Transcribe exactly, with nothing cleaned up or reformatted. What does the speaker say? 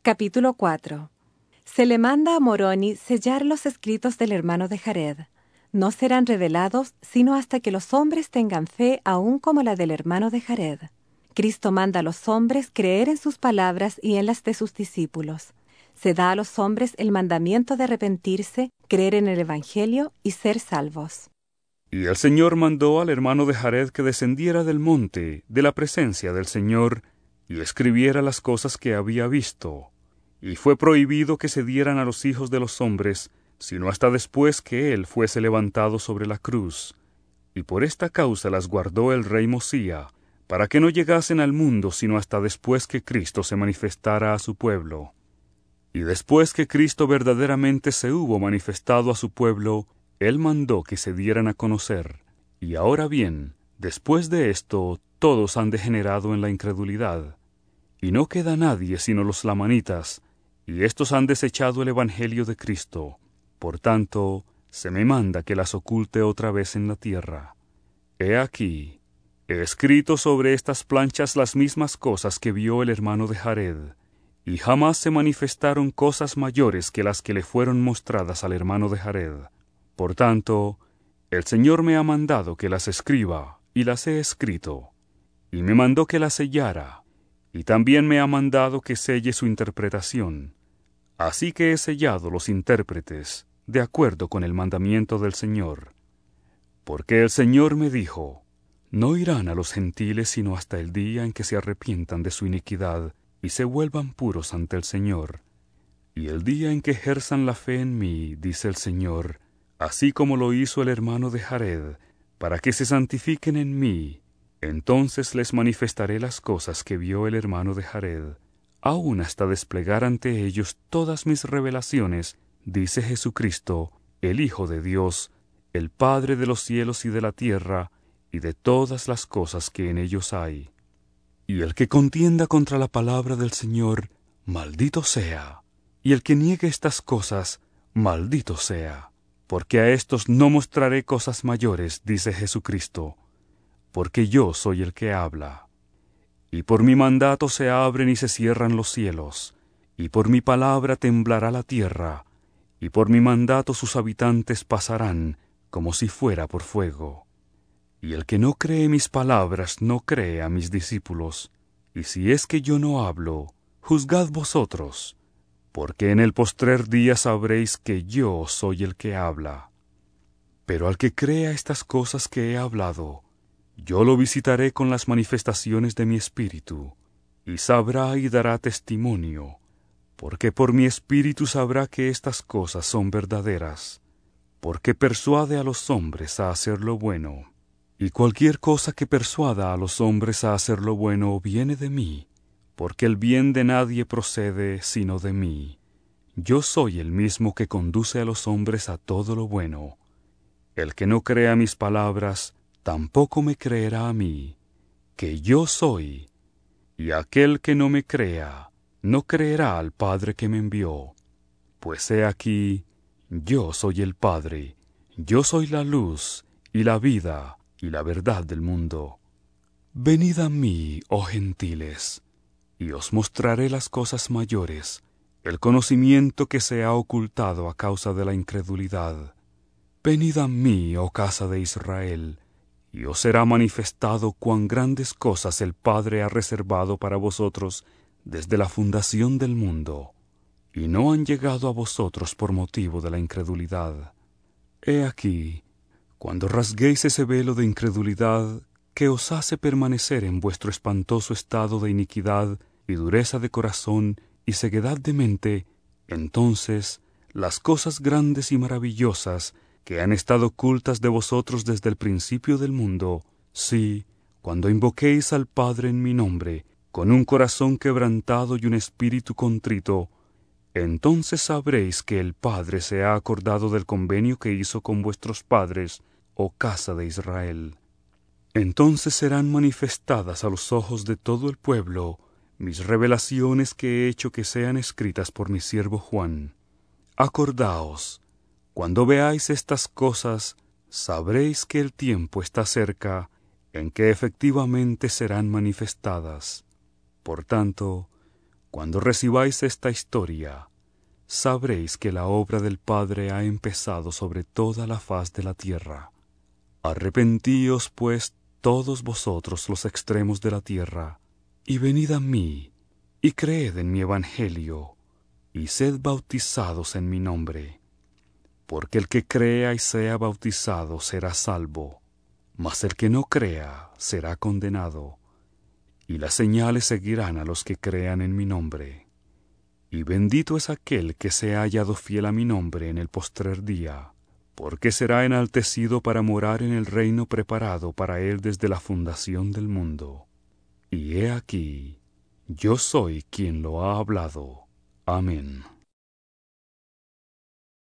Capítulo cuatro. Se le manda a Moroni sellar los escritos del hermano de Jared. No serán revelados sino hasta que los hombres tengan fe aún como la del hermano de Jared. Cristo manda a los hombres creer en sus palabras y en las de sus discípulos. Se da a los hombres el mandamiento de arrepentirse, creer en el Evangelio y ser salvos. Y el Señor mandó al hermano de Jared que descendiera del monte, de la presencia del Señor, y escribiera las cosas que había visto. Y fue prohibido que se dieran a los hijos de los hombres, sino hasta después que él fuese levantado sobre la cruz. Y por esta causa las guardó el rey Mosía, para que no llegasen al mundo sino hasta después que Cristo se manifestara a su pueblo. Y después que Cristo verdaderamente se hubo manifestado a su pueblo, él mandó que se dieran a conocer. Y ahora bien, después de esto, todos han degenerado en la incredulidad. Y no queda nadie sino los lamanitas, y éstos han desechado el evangelio de Cristo. Por tanto, se me manda que las oculte otra vez en la tierra. He aquí, he escrito sobre estas planchas las mismas cosas que vio el hermano de Jared, y jamás se manifestaron cosas mayores que las que le fueron mostradas al hermano de Jared. Por tanto, el Señor me ha mandado que las escriba, y las he escrito, y me mandó que las sellara, y también me ha mandado que selle su interpretación. Así que he sellado los intérpretes, de acuerdo con el mandamiento del Señor. Porque el Señor me dijo, no irán a los gentiles sino hasta el día en que se arrepientan de su iniquidad y se vuelvan puros ante el Señor. Y el día en que ejerzan la fe en mí, dice el Señor, así como lo hizo el hermano de Jared, para que se santifiquen en mí, entonces les manifestaré las cosas que vio el hermano de Jared, aún hasta desplegar ante ellos todas mis revelaciones, dice Jesucristo, el Hijo de Dios, el Padre de los cielos y de la tierra, y de todas las cosas que en ellos hay. Y el que contienda contra la palabra del Señor, maldito sea, y el que niegue estas cosas, maldito sea, porque a éstos no mostraré cosas mayores, dice Jesucristo, porque yo soy el que habla. Y por mi mandato se abren y se cierran los cielos, y por mi palabra temblará la tierra, y por mi mandato sus habitantes pasarán, como si fuera por fuego. Y el que no cree mis palabras no cree a mis discípulos, y si es que yo no hablo, juzgad vosotros, porque en el postrer día sabréis que yo soy el que habla. Pero al que crea estas cosas que he hablado, yo lo visitaré con las manifestaciones de mi espíritu, y sabrá y dará testimonio, porque por mi espíritu sabrá que estas cosas son verdaderas, porque persuade a los hombres a hacer lo bueno. Y cualquier cosa que persuada a los hombres a hacer lo bueno viene de mí, porque el bien de nadie procede sino de mí. Yo soy el mismo que conduce a los hombres a todo lo bueno. El que no crea mis palabras, tampoco me creerá a mí, que yo soy, y aquel que no me crea, no creerá al Padre que me envió. Pues he aquí, yo soy el Padre, yo soy la luz y la vida y la verdad del mundo. Venid a mí, oh gentiles, y os mostraré las cosas mayores, el conocimiento que se ha ocultado a causa de la incredulidad. Venid a mí, oh casa de Israel, y os será manifestado cuán grandes cosas el Padre ha reservado para vosotros desde la fundación del mundo, y no han llegado a vosotros por motivo de la incredulidad. He aquí, cuando rasguéis ese velo de incredulidad que os hace permanecer en vuestro espantoso estado de iniquidad y dureza de corazón y ceguedad de mente, entonces las cosas grandes y maravillosas que han estado ocultas de vosotros desde el principio del mundo, sí, cuando invoquéis al Padre en mi nombre, con un corazón quebrantado y un espíritu contrito, entonces sabréis que el Padre se ha acordado del convenio que hizo con vuestros padres, oh casa de Israel. Entonces serán manifestadas a los ojos de todo el pueblo mis revelaciones que he hecho que sean escritas por mi siervo Juan. Acordaos, cuando veáis estas cosas, sabréis que el tiempo está cerca en que efectivamente serán manifestadas. Por tanto, Cuando recibáis esta historia, sabréis que la obra del Padre ha empezado sobre toda la faz de la tierra. Arrepentíos, pues, todos vosotros los extremos de la tierra, y venid a mí, y creed en mi evangelio, y sed bautizados en mi nombre. Porque el que crea y sea bautizado será salvo, mas el que no crea será condenado. Y las señales seguirán a los que crean en mi nombre. Y bendito es aquel que se ha hallado fiel a mi nombre en el postrer día, porque será enaltecido para morar en el reino preparado para él desde la fundación del mundo. Y he aquí, yo soy quien lo ha hablado. Amén.